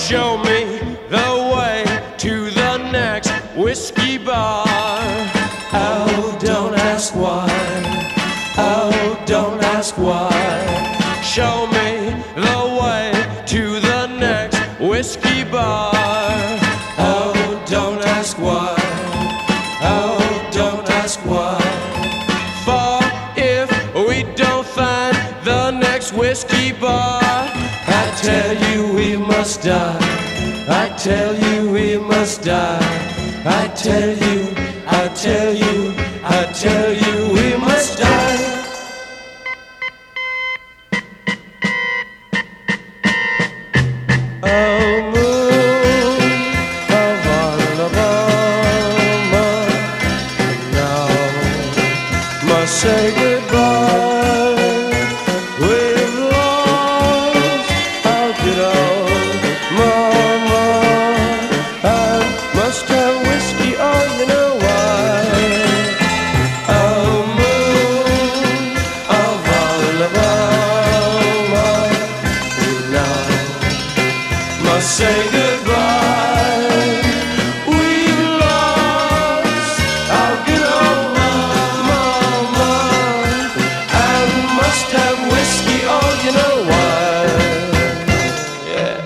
show me the way to the next whiskey bar. Oh, don't ask why. Oh, don't ask why. Show me the way to the next whiskey bar. Oh, don't ask why. Oh, don't ask why. For if we don't find the next whiskey bar, I tell you we must die. I tell you we must die. I tell you, I tell you, I tell you we must die. Oh, moon of Alabama, now must say goodbye. We've lost our good old mama. I must have whiskey, oh, you know why. Oh, moon of Alabama, now must say goodbye. We've lost our good old mama, and must have whiskey, oh, you know why. Yeah.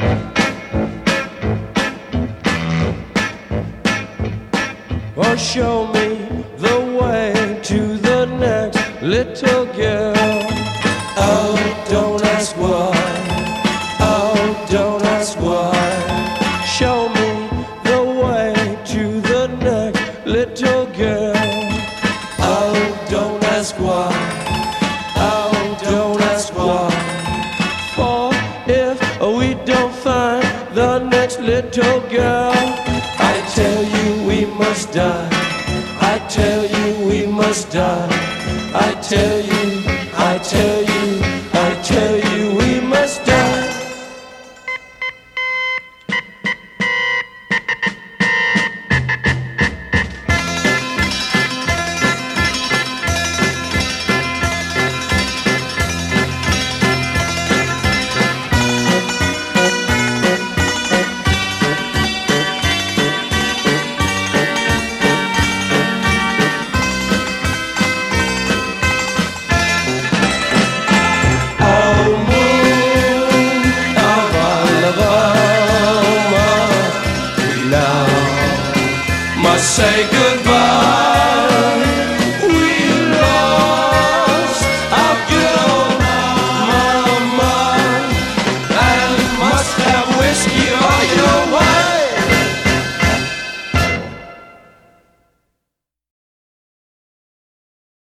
Or show me the way to the next little girl. Oh, don't ask why. Oh, don't ask why. Show me the way to the next little girl. Oh, don't ask why. Oh, don't ask why. For if we don't find the next little girl, I tell you we must die. I tell you we must die. I tell you, I tell you, I tell you we must die. Must say goodbye.